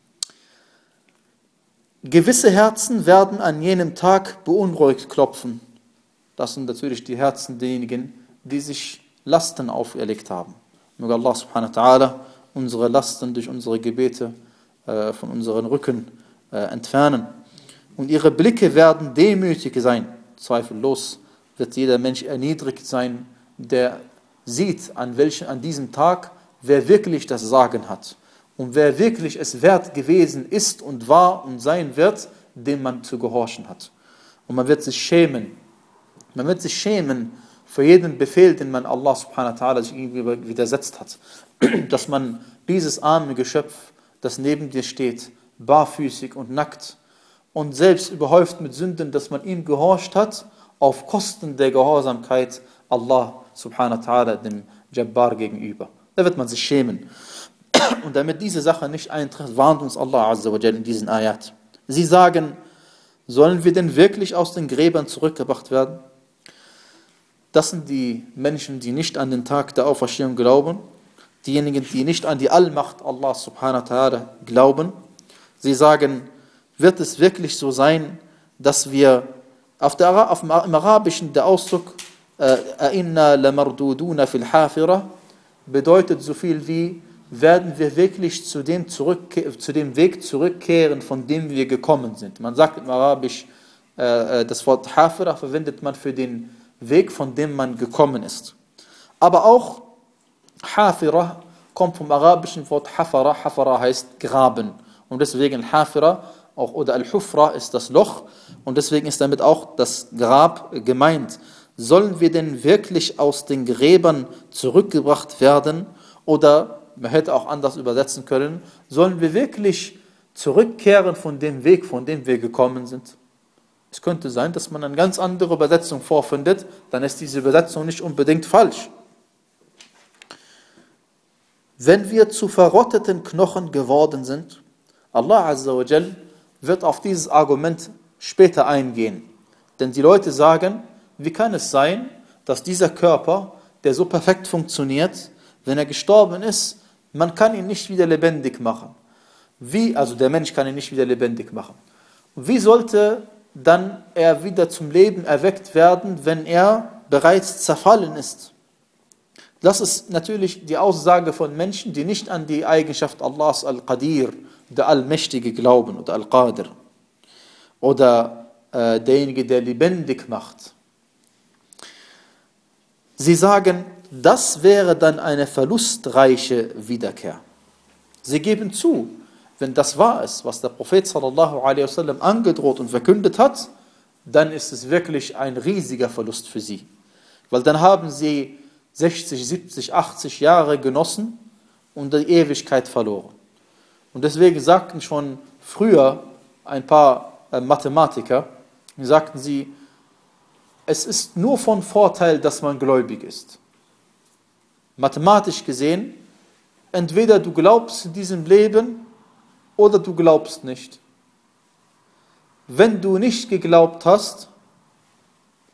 Gewisse Herzen werden an jenem Tag beunruhigt klopfen. Das sind natürlich die Herzen derjenigen, die sich Lasten auferlegt haben. Möge Allah subhanahu wa ta'ala unsere Lasten durch unsere Gebete äh, von unseren Rücken äh, entfernen. Und ihre Blicke werden demütig sein. Zweifellos wird jeder Mensch erniedrigt sein, der sieht, an, welchen, an diesem Tag, wer wirklich das Sagen hat. Und wer wirklich es wert gewesen ist und war und sein wird, dem man zu gehorchen hat. Und man wird sich schämen. Man wird sich schämen für jeden Befehl, den man Allah subhanahu wa ta'ala sich irgendwie widersetzt hat. Dass man dieses arme Geschöpf, das neben dir steht, barfüßig und nackt und selbst überhäuft mit Sünden, dass man ihm gehorcht hat, auf Kosten der Gehorsamkeit Allah subhanahu wa ta'ala, dem Jabbar gegenüber. Da wird man sich schämen. Und damit diese Sache nicht eintritt, warnt uns Allah azza wa jalla in diesen Ayat. Sie sagen, sollen wir denn wirklich aus den Gräbern zurückgebracht werden? Das sind die Menschen, die nicht an den Tag der Auferstehung glauben, diejenigen, die nicht an die Allmacht Allah subhanahu wa ta'ala glauben. Sie sagen, wird es wirklich so sein, dass wir auf der, auf, im Arabischen der Ausdruck Inna lamarduduna fil hafira bedeutet so viel wie, werden wir wirklich zu dem, zu dem Weg zurückkehren, von dem wir gekommen sind. Man sagt im Arabisch, äh, das Wort Hafira verwendet man für den Weg, von dem man gekommen ist. Aber auch Hafira kommt vom arabischen Wort Hafara. Hafara heißt Graben. Und deswegen Hafira auch, oder Al-Hufra ist das Loch. Und deswegen ist damit auch das Grab gemeint. Sollen wir denn wirklich aus den Gräbern zurückgebracht werden? Oder, man hätte auch anders übersetzen können, sollen wir wirklich zurückkehren von dem Weg, von dem wir gekommen sind? Es könnte sein, dass man eine ganz andere Übersetzung vorfindet, dann ist diese Übersetzung nicht unbedingt falsch. Wenn wir zu verrotteten Knochen geworden sind, Allah azza wa jal wird auf dieses Argument später eingehen. Denn die Leute sagen, wie kann es sein, dass dieser Körper, der so perfekt funktioniert, wenn er gestorben ist, man kann ihn nicht wieder lebendig machen. Wie, also der Mensch kann ihn nicht wieder lebendig machen. Wie sollte dann er wieder zum Leben erweckt werden, wenn er bereits zerfallen ist? Das ist natürlich die Aussage von Menschen, die nicht an die Eigenschaft Allahs Al-Qadir, der Allmächtige, glauben oder Al-Qadir. Oder äh, derjenige, der lebendig macht. Sie sagen, das wäre dann eine verlustreiche Wiederkehr. Sie geben zu, wenn das wahr ist, was der Prophet sallallahu alaihi wasallam angedroht und verkündet hat, dann ist es wirklich ein riesiger Verlust für sie. Weil dann haben sie sechzig, siebzig, achtzig Jahre genossen und die Ewigkeit verloren. Und deswegen sagten schon früher ein paar äh, Mathematiker, sagten sie, es ist nur von Vorteil, dass man gläubig ist. Mathematisch gesehen, entweder du glaubst in diesem Leben oder du glaubst nicht. Wenn du nicht geglaubt hast,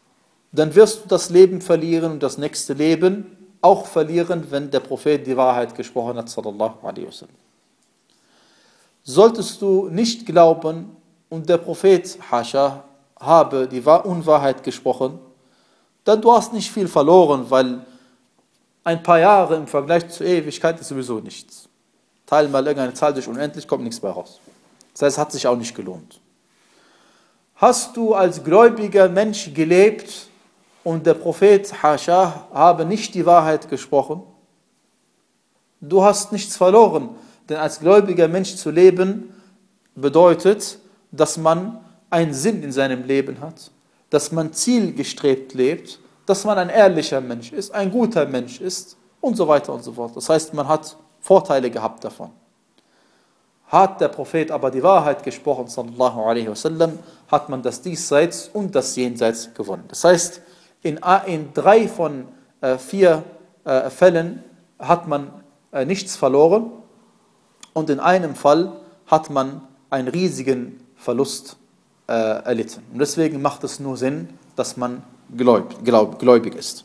dann wirst du das Leben verlieren und das nächste Leben auch verlieren, wenn der Prophet die Wahrheit gesprochen hat, sallallahu alaihi wasallam. Solltest du nicht glauben und der Prophet, Hascha, habe die Unwahrheit gesprochen, dann du hast nicht viel verloren, weil ein paar Jahre im Vergleich zur Ewigkeit ist sowieso nichts. Teil mal irgendeine Zahl durch unendlich, kommt nichts mehr raus. Das heißt, es hat sich auch nicht gelohnt. Hast du als gläubiger Mensch gelebt und der Prophet, Hascha, habe nicht die Wahrheit gesprochen? Du hast nichts verloren, denn als gläubiger Mensch zu leben bedeutet, dass man einen Sinn in seinem Leben hat, dass man zielgestrebt lebt, dass man ein ehrlicher Mensch ist, ein guter Mensch ist und so weiter und so fort. Das heißt, man hat Vorteile gehabt davon. Hat der Prophet aber die Wahrheit gesprochen, sallallahu alaihi wasallam, hat man das Diesseits und das Jenseits gewonnen. Das heißt, in, in drei von äh, vier äh, Fällen hat man äh, nichts verloren und in einem Fall hat man einen riesigen Verlust äh, erlitten. Und deswegen macht es nur Sinn, dass man gläub, glaub, gläubig ist.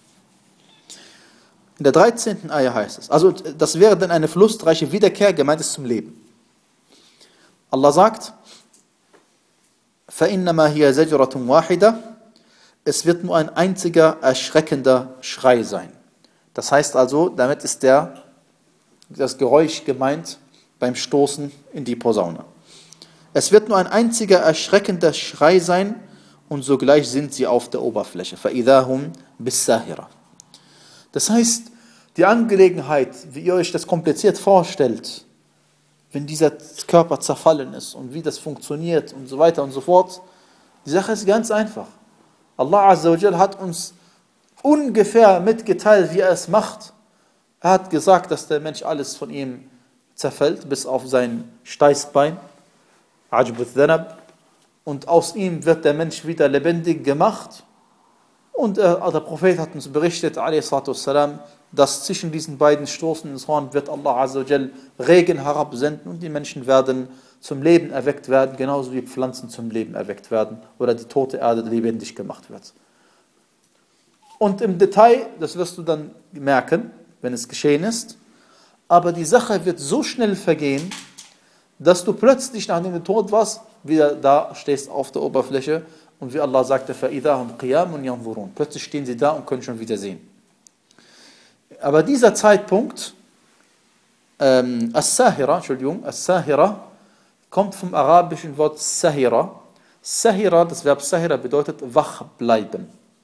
In der dreizehnten Ayah heißt es, also das wäre dann eine verlustreiche Wiederkehr, gemeint ist zum Leben. Allah sagt, فَإِنَّمَا هِيَ زَجْرَةٌ وَاحِدَةٌ, es wird nur ein einziger erschreckender Schrei sein. Das heißt also, damit ist der, das Geräusch gemeint beim Stoßen in die Posaune. Es wird nur ein einziger erschreckender Schrei sein und sogleich sind sie auf der Oberfläche. فَإِذَا هُمْ بِالسَّاهِرَةِ. Das heißt, die Angelegenheit, wie ihr euch das kompliziert vorstellt, wenn dieser Körper zerfallen ist und wie das funktioniert und so weiter und so fort, die Sache ist ganz einfach. Allah Azza wa Jal hat uns ungefähr mitgeteilt, wie er es macht. Er hat gesagt, dass der Mensch alles von ihm zerfällt, bis auf sein Steißbein, Ajbuth Dhanab, und aus ihm wird der Mensch wieder lebendig gemacht. Und äh, der Prophet hat uns berichtet, wassalam, dass zwischen diesen beiden Stoßen ins Horn wird Allah Azza wa Jal Regen herabsenden und die Menschen werden zum Leben erweckt werden, genauso wie Pflanzen zum Leben erweckt werden oder die tote Erde lebendig gemacht wird. Und im Detail, das wirst du dann merken, wenn es geschehen ist, aber die Sache wird so schnell vergehen, dass du plötzlich, nachdem du tot warst, wieder da stehst auf der Oberfläche und wie Allah sagte, فَإِذَا هُمْ قِيَامٌ يَنْظُرُونَ. Plötzlich stehen sie da und können schon wieder sehen. Aber dieser Zeitpunkt, ähm, As-Sahira, Entschuldigung, As-Sahira, kommt vom arabischen Wort Sahira. Sahira, das Verb Sahira bedeutet wach bleiben.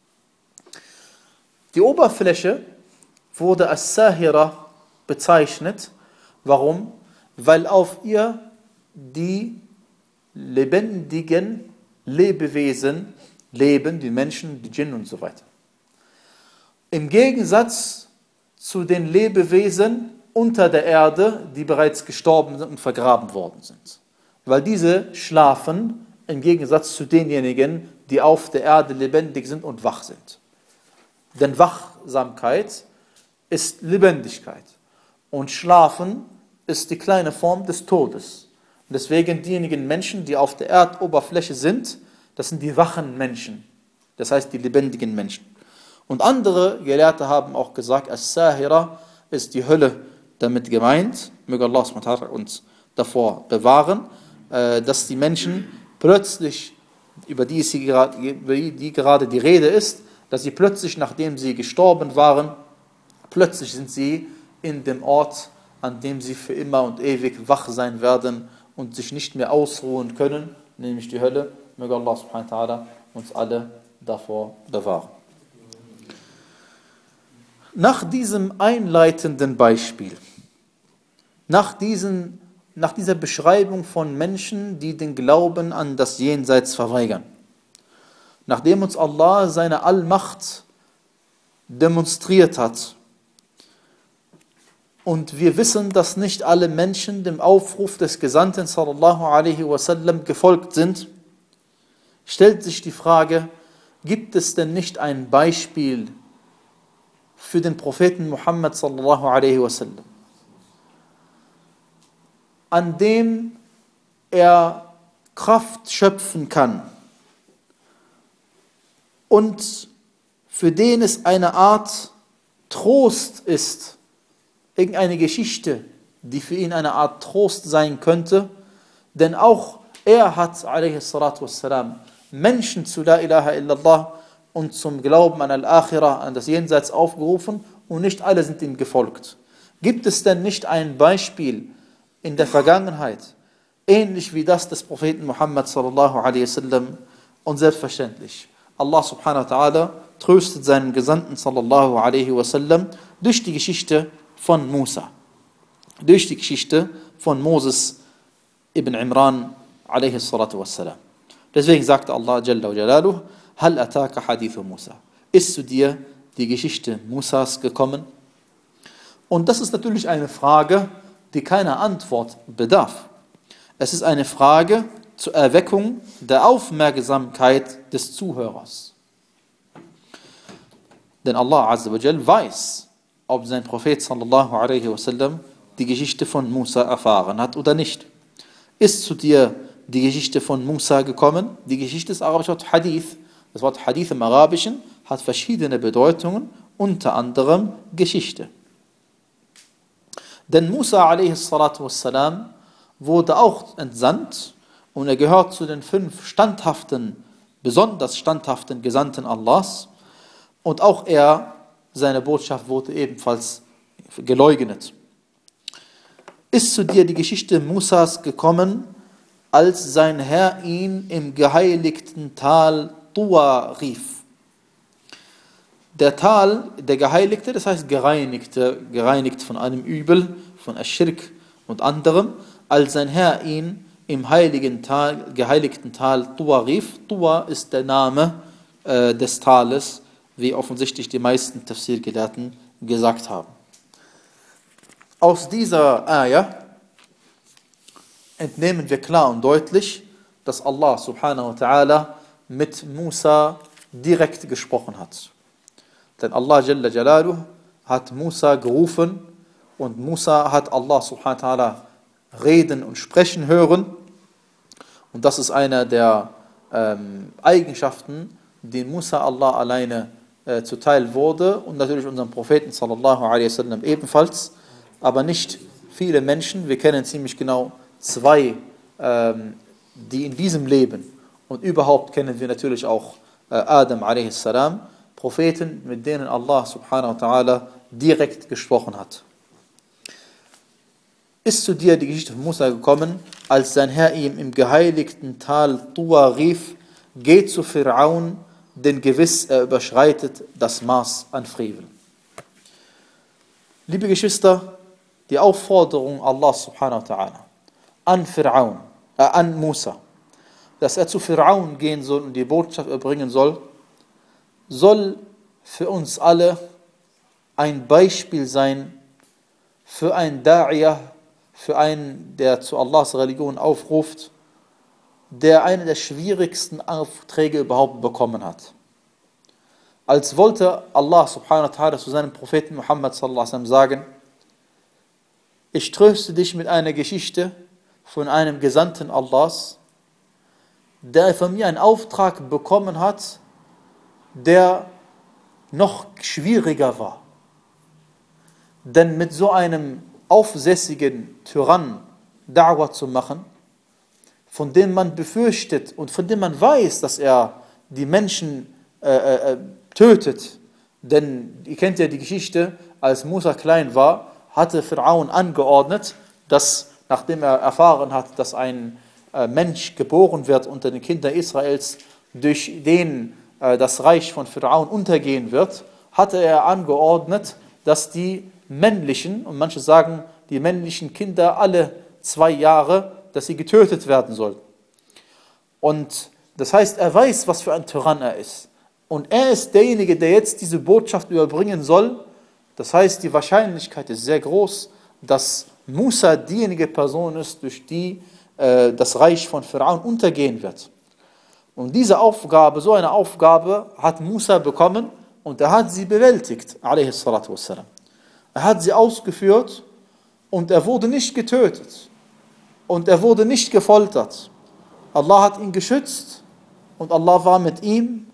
Die Oberfläche wurde als Sahira bezeichnet. Warum? Weil auf ihr die lebendigen Lebewesen leben, die Menschen, die Djinn und so weiter. Im Gegensatz zu den Lebewesen unter der Erde, die bereits gestorben sind und vergraben worden sind. Weil diese schlafen im Gegensatz zu denjenigen, die auf der Erde lebendig sind und wach sind. Denn Wachsamkeit ist Lebendigkeit und Schlafen ist die kleine Form des Todes. Und deswegen diejenigen Menschen, die auf der Erdoberfläche sind, das sind die wachen Menschen, das heißt die lebendigen Menschen. Und andere Gelehrte haben auch gesagt, As-Sahira ist die Hölle damit gemeint, möge Allah subhanahu wa ta'ala uns davor bewahren, dass die Menschen plötzlich, über die, sie gerade, über die gerade die Rede ist, dass sie plötzlich, nachdem sie gestorben waren, plötzlich sind sie in dem Ort, an dem sie für immer und ewig wach sein werden und sich nicht mehr ausruhen können, nämlich die Hölle. Möge Allah subhanahu wa ta'ala uns alle davor bewahren. Nach diesem einleitenden Beispiel, nach, diesen, nach dieser Beschreibung von Menschen, die den Glauben an das Jenseits verweigern, nachdem uns Allah seine Allmacht demonstriert hat und wir wissen, dass nicht alle Menschen dem Aufruf des Gesandten sallallahu alaihi wasallam gefolgt sind, stellt sich die Frage, gibt es denn nicht ein Beispiel für den Propheten Muhammad sallallahu alaihi wasallam, an dem er Kraft schöpfen kann, und für den es eine Art Trost ist, irgendeine Geschichte, die für ihn eine Art Trost sein könnte, denn auch er hat, a.s. Menschen zu La ilaha illallah und zum Glauben an Al-Akhirah, an das Jenseits aufgerufen und nicht alle sind ihm gefolgt. Gibt es denn nicht ein Beispiel in der Vergangenheit, ähnlich wie das des Propheten Muhammad sallallahu alaihi wasallam? Und selbstverständlich, Allah subhanahu wa ta'ala tröstet seinen Gesandten sallallahu alaihi wasallam durch die Geschichte von Musa, durch die Geschichte von Moses ibn Imran alaihi salatu wassalam. Deswegen sagte Allah Jalla wa Jalaluh, Hal ataka hadithu Musa. Ist zu dir die Geschichte Musas gekommen? Und das ist natürlich eine Frage, die keiner Antwort bedarf. Es ist eine Frage zur Erweckung der Aufmerksamkeit des Zuhörers. Denn Allah Azza wa Jal weiß, ob sein Prophet sallallahu alaihi wasallam die Geschichte von Musa erfahren hat oder nicht. Ist zu dir die Geschichte von Musa gekommen? Die Geschichte ist arabisch Wort Hadith. Das Wort Hadith im Arabischen hat verschiedene Bedeutungen, unter anderem Geschichte. Denn Musa a.s. wurde auch entsandt und er gehört zu den fünf standhaften, besonders standhaften Gesandten Allahs. Und auch er, seine Botschaft wurde ebenfalls geleugnet. Ist zu dir die Geschichte Musas gekommen, als sein Herr ihn im geheiligten Tal Tuwa rief. Der Tal, der Geheiligte, das heißt gereinigte, gereinigt von einem Übel, von Aschirk und anderem, als sein Herr ihn im heiligen Tal, geheiligten Tal Tuwa rief. Tuwa ist der Name äh, des Tales, wie offensichtlich die meisten Tafsir-Gelehrten gesagt haben. Aus dieser Ayah entnehmen wir klar und deutlich, dass Allah subhanahu wa ta'ala mit Musa direkt gesprochen hat. Denn Allah Jalla Jalaluh hat Musa gerufen und Musa hat Allah subhanahu wa ta'ala reden und sprechen hören. Und das ist eine der ähm, Eigenschaften, die Musa Allah alleine äh, zuteil wurde und natürlich unserem Propheten sallallahu alaihi wasallam ebenfalls, aber nicht viele Menschen. Wir kennen ziemlich genau zwei, ähm, die in diesem Leben und überhaupt kennen wir natürlich auch äh, Adam a.s., Propheten, mit denen Allah subhanahu wa ta'ala direkt gesprochen hat. Ist zu dir die Geschichte von Musa gekommen, als sein Herr ihm im geheiligten Tal Tuwa rief, geh zu Fir'aun, denn gewiss er überschreitet das Maß an Frevel. Liebe Geschwister, die Aufforderung Allah subhanahu wa ta'ala an Fir'aun, äh, an Musa, dass er zu Fir'aun gehen soll und die Botschaft erbringen soll, soll für uns alle ein Beispiel sein, für einen Da'iyah, für einen, der zu Allahs Religion aufruft, der einen der schwierigsten Aufträge überhaupt bekommen hat. Als wollte Allah subhanahu wa ta'ala zu seinem Propheten Muhammad sallallahu alaihi wasallam sagen, ich tröste dich mit einer Geschichte von einem Gesandten Allahs, der von mir einen Auftrag bekommen hat, der noch schwieriger war. Denn mit so einem aufsässigen Tyrann Da'wah zu machen, von dem man befürchtet und von dem man weiß, dass er die Menschen äh, äh, tötet. Denn ihr kennt ja die Geschichte, als Musa klein war, hatte Fir'aun angeordnet, dass nachdem er erfahren hat, dass ein äh, Mensch geboren wird unter den Kindern Israels, durch den äh, das Reich von Fir'aun untergehen wird, hatte er angeordnet, dass die männlichen, und manche sagen, die männlichen Kinder alle zwei Jahre, dass sie getötet werden sollten. Und das heißt, er weiß, was für ein Tyrann er ist. Und er ist derjenige, der jetzt diese Botschaft überbringen soll. Das heißt, die Wahrscheinlichkeit ist sehr groß, dass Musa diejenige Person ist, durch die äh, das Reich von Fir'aun untergehen wird. Und diese Aufgabe, so eine Aufgabe hat Musa bekommen und er hat sie bewältigt, a.s. Er hat sie ausgeführt und er wurde nicht getötet und er wurde nicht gefoltert. Allah hat ihn geschützt und Allah war mit ihm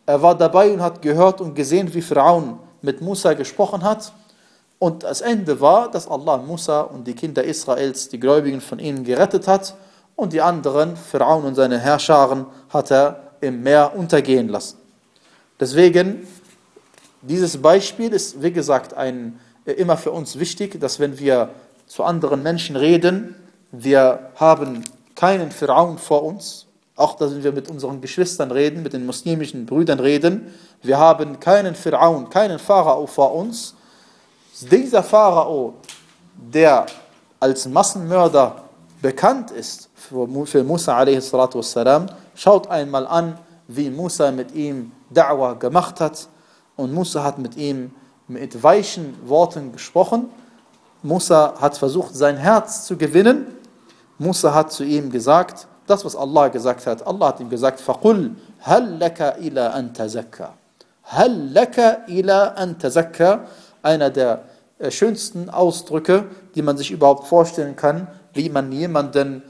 Er war dabei und hat gehört und gesehen, wie Pharaon mit Musa gesprochen hat. Und das Ende war, dass Allah Musa und die Kinder Israels, die Gläubigen von ihnen, gerettet hat. Und die anderen, Pharaon und seine Herrscharen, hat er im Meer untergehen lassen. Deswegen, dieses Beispiel ist, wie gesagt, ein, immer für uns wichtig, dass wenn wir zu anderen Menschen reden, wir haben keinen Pharaon vor uns, auch dass wir mit unseren Geschwistern reden, mit den muslimischen Brüdern reden, wir haben keinen Pharaon, keinen Pharao vor uns. Dieser Pharao, der als Massenmörder bekannt ist für Musa a s. Schaut einmal an, wie Musa mit ihm Da'wah gemacht hat. Und Musa hat mit ihm mit weichen Worten gesprochen. Musa hat versucht, sein Herz zu gewinnen. Musa hat zu ihm gesagt, das, was Allah gesagt hat. Allah hat ihm gesagt, فَقُلْ هَلْ لَكَ إِلَىٰ أَن تَزَكَّى هَلْ لَكَ إِلَىٰ أَن تَزَكَّى Einer der schönsten Ausdrücke, die man sich überhaupt vorstellen kann, wie man jemanden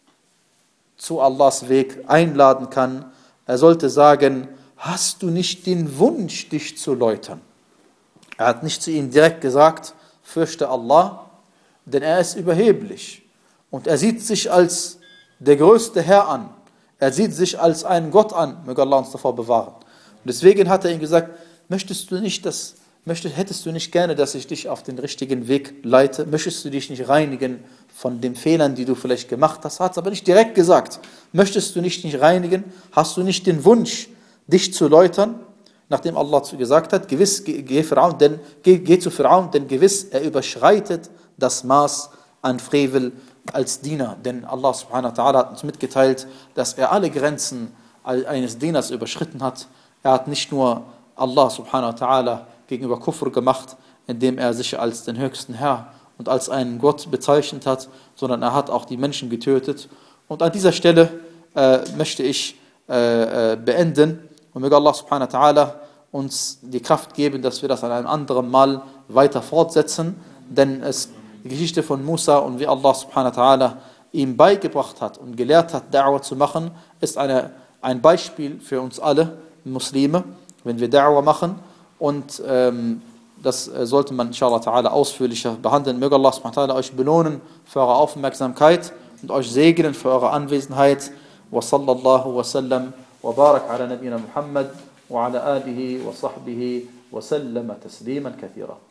zu Allahs Weg einladen kann. Er sollte sagen, hast du nicht den Wunsch, dich zu läutern? Er hat nicht zu ihm direkt gesagt, fürchte Allah, denn er ist überheblich. Und er sieht sich als der größte Herr an. Er sieht sich als einen Gott an. Möge Allah uns davor bewahren. Und deswegen hat er ihm gesagt, möchtest du nicht, dass, möchtest, hättest du nicht gerne, dass ich dich auf den richtigen Weg leite? Möchtest du dich nicht reinigen von den Fehlern, die du vielleicht gemacht hast? Hat es aber nicht direkt gesagt. Möchtest du nicht, nicht reinigen? Hast du nicht den Wunsch, dich zu läutern? Nachdem Allah gesagt hat, gewiss, geh, geh, Pharaon, denn, geh, geh zu Pharaon, denn gewiss, er überschreitet das Maß an Frevel als Diener. Denn Allah subhanahu wa ta'ala hat uns mitgeteilt, dass er alle Grenzen eines Dieners überschritten hat. Er hat nicht nur Allah subhanahu wa ta'ala gegenüber Kufr gemacht, indem er sich als den höchsten Herr und als einen Gott bezeichnet hat, sondern er hat auch die Menschen getötet. Und an dieser Stelle äh, möchte ich äh, äh, beenden. Und möge Allah subhanahu wa ta'ala uns die Kraft geben, dass wir das an einem anderen Mal weiter fortsetzen. Denn es, die Geschichte von Musa und wie Allah subhanahu wa ta'ala ihm beigebracht hat und gelehrt hat, Da'wah zu machen, ist eine, ein Beispiel für uns alle Muslime, wenn wir Da'wah machen. Und ähm, das äh, sollte man inshallah ta'ala ausführlicher behandeln. Möge Allah subhanahu wa ta'ala euch belohnen für eure Aufmerksamkeit und euch segnen für eure Anwesenheit. Wa sallallahu wa sallam wa barak ala nabina Muhammad wa ala alihi wa sahbihi wa sallama tasliman kathira.